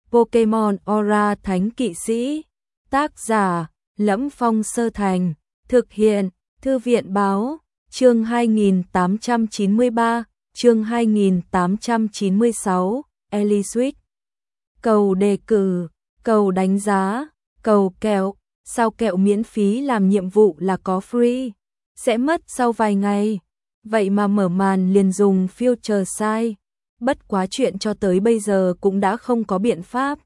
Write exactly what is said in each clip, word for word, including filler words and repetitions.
Pokemon Aura Thánh Kỵ Sĩ. Tác giả: Lẫm Phong Sơ Thành. Thực hiện: Thư viện báo. Chương hai nghìn tám trăm chín mươi ba, chương hai nghìn tám trăm chín mươi sáu, Eliswick. Cầu đề cử, cầu đánh giá, cầu kẹo. Sao kẹo miễn phí làm nhiệm vụ là có free, sẽ mất sau vài ngày. Vậy mà mở màn liền dùng future sai. Bất quá chuyện cho tới bây giờ cũng đã không có biện pháp.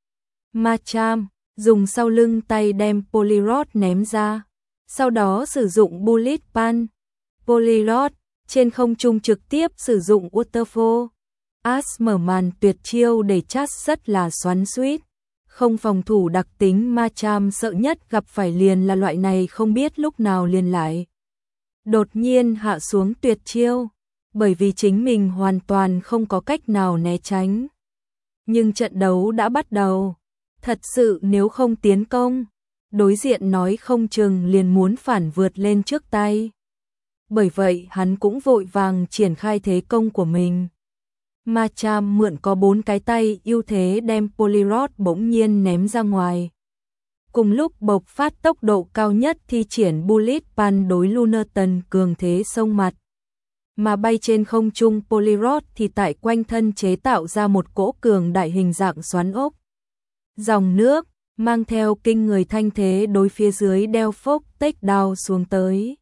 Machamp dùng sau lưng tay đem Poliwrath ném ra, sau đó sử dụng Bullet Punch. Poliwrath trên không trung trực tiếp sử dụng Waterfall. Ash mở màn tuyệt chiêu để Chas rất là xoắn xuýt. Không phòng thủ đặc tính Machamp sợ nhất gặp phải liền là loại này không biết lúc nào liền lại đột nhiên hạ xuống tuyệt chiêu, bởi vì chính mình hoàn toàn không có cách nào né tránh. Nhưng trận đấu đã bắt đầu, thật sự nếu không tiến công, đối diện nói không chừng liền muốn phản vượt lên trước tay. Bởi vậy hắn cũng vội vàng triển khai thế công của mình. Machamp mượn có bốn cái tay ưu thế đem Poliwrath bỗng nhiên ném ra ngoài. Cùng lúc bộc phát tốc độ cao nhất thi triển Bullet Punch đối Lunathan cường thế xông mặt. Mà bay trên không trung Poliwrath thì tại quanh thân chế tạo ra một cỗ cường đại hình dạng xoắn ốc. Dòng nước mang theo kinh người thanh thế đối phía dưới Delphox takedown xuống tới.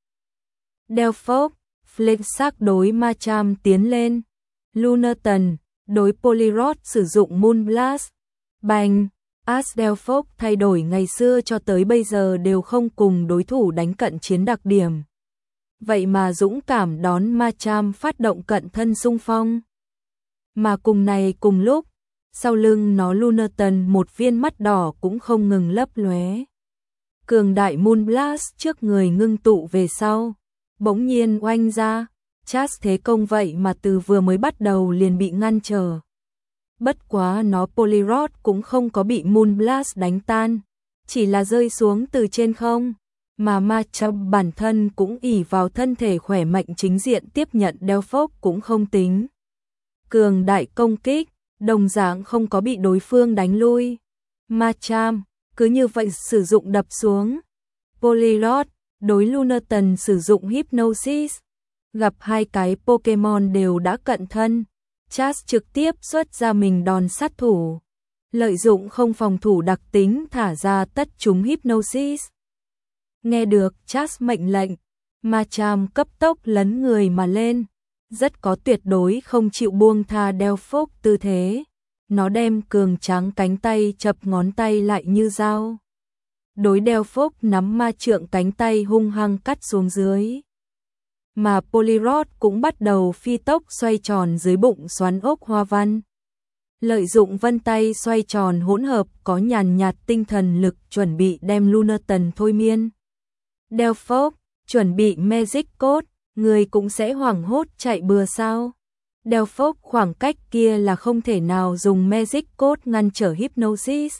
Delphox Flash đối Machamp tiến lên. Lunathan đối Poliwrath sử dụng Moonblast. Bành! Ash Delphox thay đổi ngày xưa cho tới bây giờ đều không cùng đối thủ đánh cận chiến đặc điểm. Vậy mà dũng cảm đón Machamp phát động cận thân xung phong. Mà cùng này cùng lúc, sau lưng nó Lunathan một viên mắt đỏ cũng không ngừng lấp lóe. Cường đại Moonblast trước người ngưng tụ về sau, bỗng nhiên oanh ra. Chas thế công vậy mà từ vừa mới bắt đầu liền bị ngăn trở. Bất quá nó Poliwrath cũng không có bị Moonblast đánh tan, chỉ là rơi xuống từ trên không, mà Machamp bản thân cũng ỷ vào thân thể khỏe mạnh chính diện tiếp nhận Delphox cũng không tính. Cường đại công kích, đồng dạng không có bị đối phương đánh lui. Machamp cứ như vậy sử dụng đập xuống. Poliwrath đối Lunathan sử dụng Hypnosis. Gặp hai cái Pokemon đều đã cận thân, Chas trực tiếp xuất ra mình đòn sát thủ. Lợi dụng không phòng thủ đặc tính thả ra tất chúng Hypnosis. Nghe được Chas mệnh lệnh, Machamp cấp tốc lấn người mà lên, rất có tuyệt đối không chịu buông tha Delphox tư thế. Nó đem cường tráng cánh tay chập ngón tay lại như dao. Đối Delphox nắm ma trượng cánh tay hung hăng cắt xuống dưới. Mà Poliwrath cũng bắt đầu phi tốc xoay tròn dưới bụng xoắn ốc hoa văn. Lợi dụng vân tay xoay tròn hỗn hợp có nhàn nhạt tinh thần lực chuẩn bị đem Lunathan thôi miên. Delphox chuẩn bị Magic Code, người cũng sẽ hoảng hốt chạy bừa sao. Delphox khoảng cách kia là không thể nào dùng Magic Code ngăn trở Hypnosis.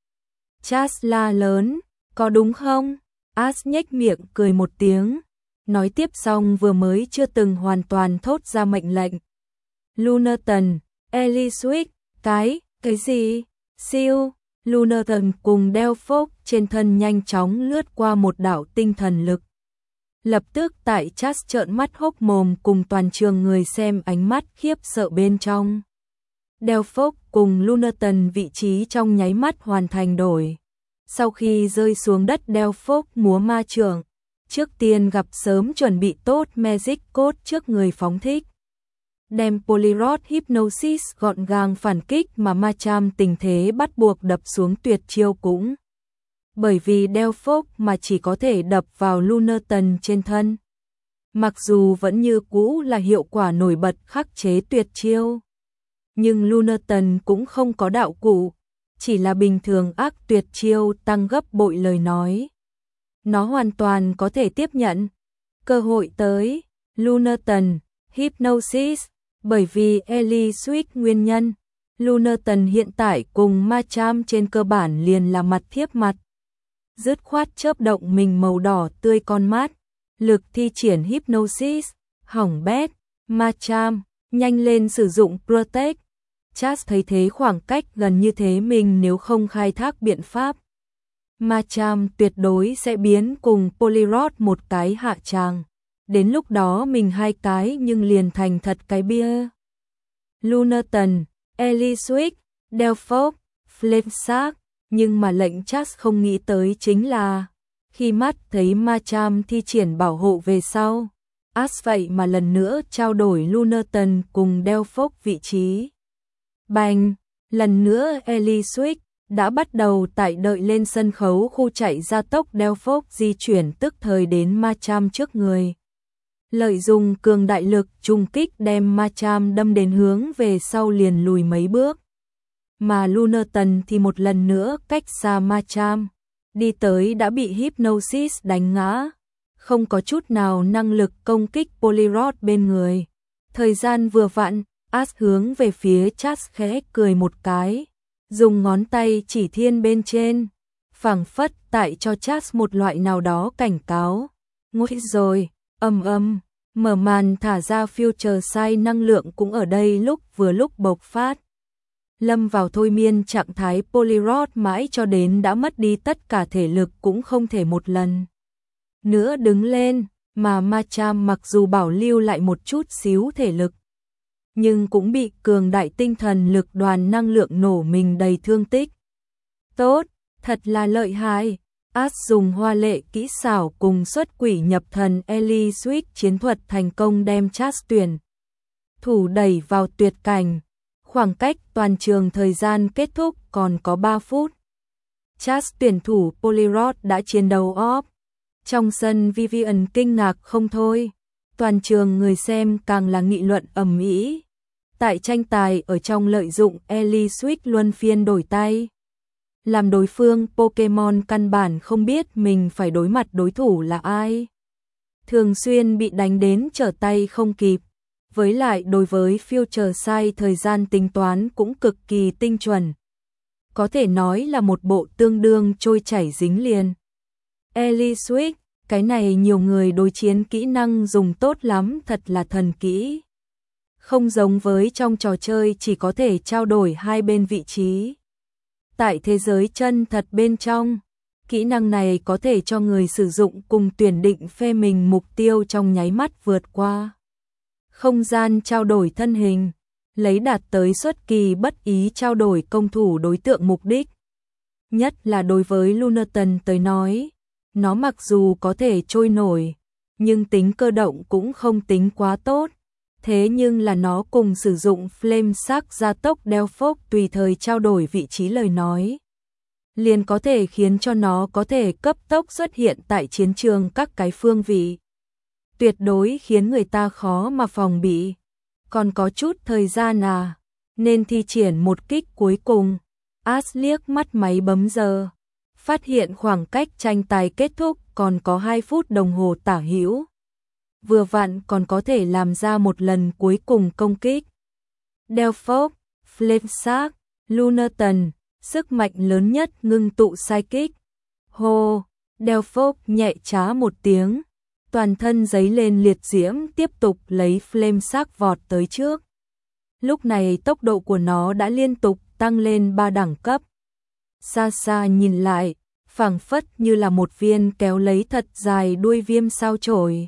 Chas la lớn, có đúng không? Ash nhếch miệng cười một tiếng. Nói tiếp xong vừa mới chưa từng hoàn toàn thốt ra mệnh lệnh. Lunathan, Eliswick, cái, cái gì? Siêu, Lunathan cùng Delphox trên thân nhanh chóng lướt qua một đạo tinh thần lực. Lập tức tại Chas trợn mắt hốc mồm cùng toàn trường người xem ánh mắt khiếp sợ bên trong. Delphox cùng Lunathan vị trí trong nháy mắt hoàn thành đổi. Sau khi rơi xuống đất Delphox múa ma trượng. Trước tiên gặp sớm chuẩn bị tốt Magic Code trước người phóng thích. Đem Poliwrath Hypnosis gọn gàng phản kích mà Machamp tình thế bắt buộc đập xuống tuyệt chiêu cũng. Bởi vì Delphox mà chỉ có thể đập vào Lunathan trên thân. Mặc dù vẫn như cũ là hiệu quả nổi bật khắc chế tuyệt chiêu. Nhưng Lunathan cũng không có đạo cụ, chỉ là bình thường ác tuyệt chiêu tăng gấp bội lời nói. Nó hoàn toàn có thể tiếp nhận. Cơ hội tới, Lunathan, Hypnosis, bởi vì Eliswick nguyên nhân, Lunathan hiện tại cùng Machamp trên cơ bản liền là mặt thiếp mặt. Dứt khoát chớp động mình màu đỏ tươi con mắt, lực thi triển Hypnosis, hỏng bét, Machamp, nhanh lên sử dụng Protect. Charles thấy thế khoảng cách gần như thế mình nếu không khai thác biện pháp Machamp tuyệt đối sẽ biến cùng Polyrod một cái hạ tràng. Đến lúc đó mình hai cái nhưng liền thành thật cái bia. Lunarton, Eliswick, Delphox, Flameshark, nhưng mà lệnh Charles không nghĩ tới chính là khi mắt thấy Machamp thi triển bảo hộ về sau, Ash vậy mà lần nữa trao đổi Lunarton cùng Delphox vị trí. Bành, lần nữa Eliswick đã bắt đầu tại đợi lên sân khấu khu chạy gia tốc Delphox di chuyển tức thời đến Machamp trước người. Lợi dụng cường đại lực trùng kích đem Machamp đâm đến hướng về sau liền lùi mấy bước. Mà Lunarton thì một lần nữa cách xa Machamp, đi tới đã bị Hypnosis đánh ngã, không có chút nào năng lực công kích Polyrod bên người. Thời gian vừa vặn, Ash hướng về phía Charles khẽ cười một cái, dùng ngón tay chỉ thiên bên trên, phảng phất tại cho Charles một loại nào đó cảnh cáo. Ngồi rồi, ầm ầm, mở màn thả ra Future Sight năng lượng cũng ở đây lúc vừa lúc bộc phát. Lâm vào thôi miên trạng thái Polyrod mãi cho đến đã mất đi tất cả thể lực cũng không thể một lần nữa đứng lên, mà Machamp mặc dù bảo lưu lại một chút xíu thể lực, nhưng cũng bị cường đại tinh thần lực đoàn năng lượng nổ mình đầy thương tích. Tốt, thật là lợi hại. Ash dùng hoa lệ kỹ xảo cùng xuất quỷ nhập thần Eliswick chiến thuật thành công đem Charles tuyển thủ đẩy vào tuyệt cảnh. Khoảng cách toàn trường thời gian kết thúc còn có ba phút. Charles tuyển thủ Polyrod đã chiến đấu off. Trong sân Vivian kinh ngạc không thôi. Toàn trường người xem càng là nghị luận ầm ĩ. Tại tranh tài ở trong lợi dụng Eliswick luân phiên đổi tay, làm đối phương Pokemon căn bản không biết mình phải đối mặt đối thủ là ai. Thường xuyên bị đánh đến trở tay không kịp. Với lại đối với Future Sight thời gian tính toán cũng cực kỳ tinh chuẩn. Có thể nói là một bộ tương đương trôi chảy dính liền. Eliswick, cái này nhiều người đối chiến kỹ năng dùng tốt lắm, thật là thần kỹ. Không giống với trong trò chơi chỉ có thể trao đổi hai bên vị trí. Tại thế giới chân thật bên trong, kỹ năng này có thể cho người sử dụng cùng tuyển định phê mình mục tiêu trong nháy mắt vượt qua không gian trao đổi thân hình, lấy đạt tới xuất kỳ bất ý trao đổi công thủ đối tượng mục đích. Nhất là đối với Lunarton tới nói, nó mặc dù có thể trôi nổi, nhưng tính cơ động cũng không tính quá tốt. Thế nhưng là nó cùng sử dụng Flameshark gia tốc Delphox tùy thời trao đổi vị trí lời nói, liền có thể khiến cho nó có thể cấp tốc xuất hiện tại chiến trường các cái phương vị. Tuyệt đối khiến người ta khó mà phòng bị. Còn có chút thời gian à, nên thi triển một kích cuối cùng. Ash liếc mắt máy bấm giờ, phát hiện khoảng cách tranh tài kết thúc còn có hai phút đồng hồ tả hữu. Vừa vặn còn có thể làm ra một lần cuối cùng công kích. Delphox, Flameshark, Lunarton, sức mạnh lớn nhất ngưng tụ Psychic. Hô, Delphox nhẹ trá một tiếng, toàn thân giấy lên liệt diễm tiếp tục lấy Flameshark vọt tới trước. Lúc này tốc độ của nó đã liên tục tăng lên ba đẳng cấp. Xa xa nhìn lại, phảng phất như là một viên kéo lấy thật dài đuôi viêm sao chổi.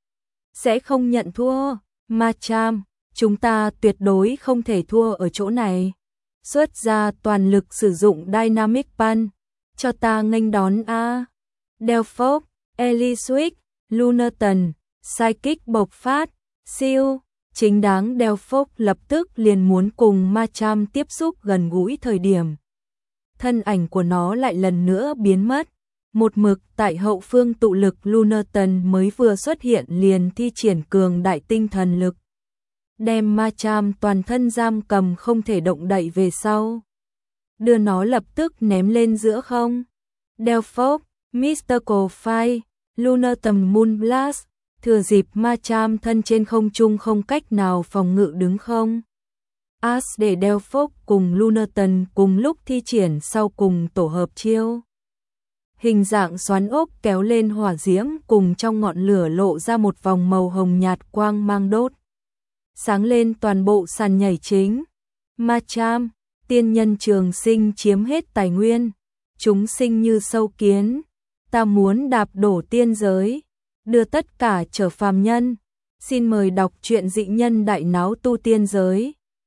Sẽ không nhận thua, Machamp, chúng ta tuyệt đối không thể thua ở chỗ này. Xuất ra toàn lực sử dụng Dynamic Punch, cho ta nghênh đón a. Delphox, Eliswick, Lunarton, Psychic bộc phát, siêu, chính đáng Delphox lập tức liền muốn cùng Machamp tiếp xúc gần gũi thời điểm. Thân ảnh của nó lại lần nữa biến mất. Một mực tại hậu phương tụ lực Lunarton mới vừa xuất hiện liền thi triển cường đại tinh thần lực, đem Machamp toàn thân giam cầm không thể động đậy về sau, đưa nó lập tức ném lên giữa không. Delphox, Mystical Fire, Lunarton Moonblast, thừa dịp Machamp thân trên không trung không cách nào phòng ngự đứng không. Ash để Delphox cùng Lunarton cùng lúc thi triển sau cùng tổ hợp chiêu. Hình dạng xoắn ốc kéo lên hỏa diễm cùng trong ngọn lửa lộ ra một vòng màu hồng nhạt quang mang đốt sáng lên toàn bộ sàn nhảy chính. Machamp, tiên nhân trường sinh chiếm hết tài nguyên, chúng sinh như sâu kiến, ta muốn đạp đổ tiên giới, đưa tất cả trở phàm nhân. Xin mời đọc truyện Dị Nhân Đại Náo Tu Tiên Giới.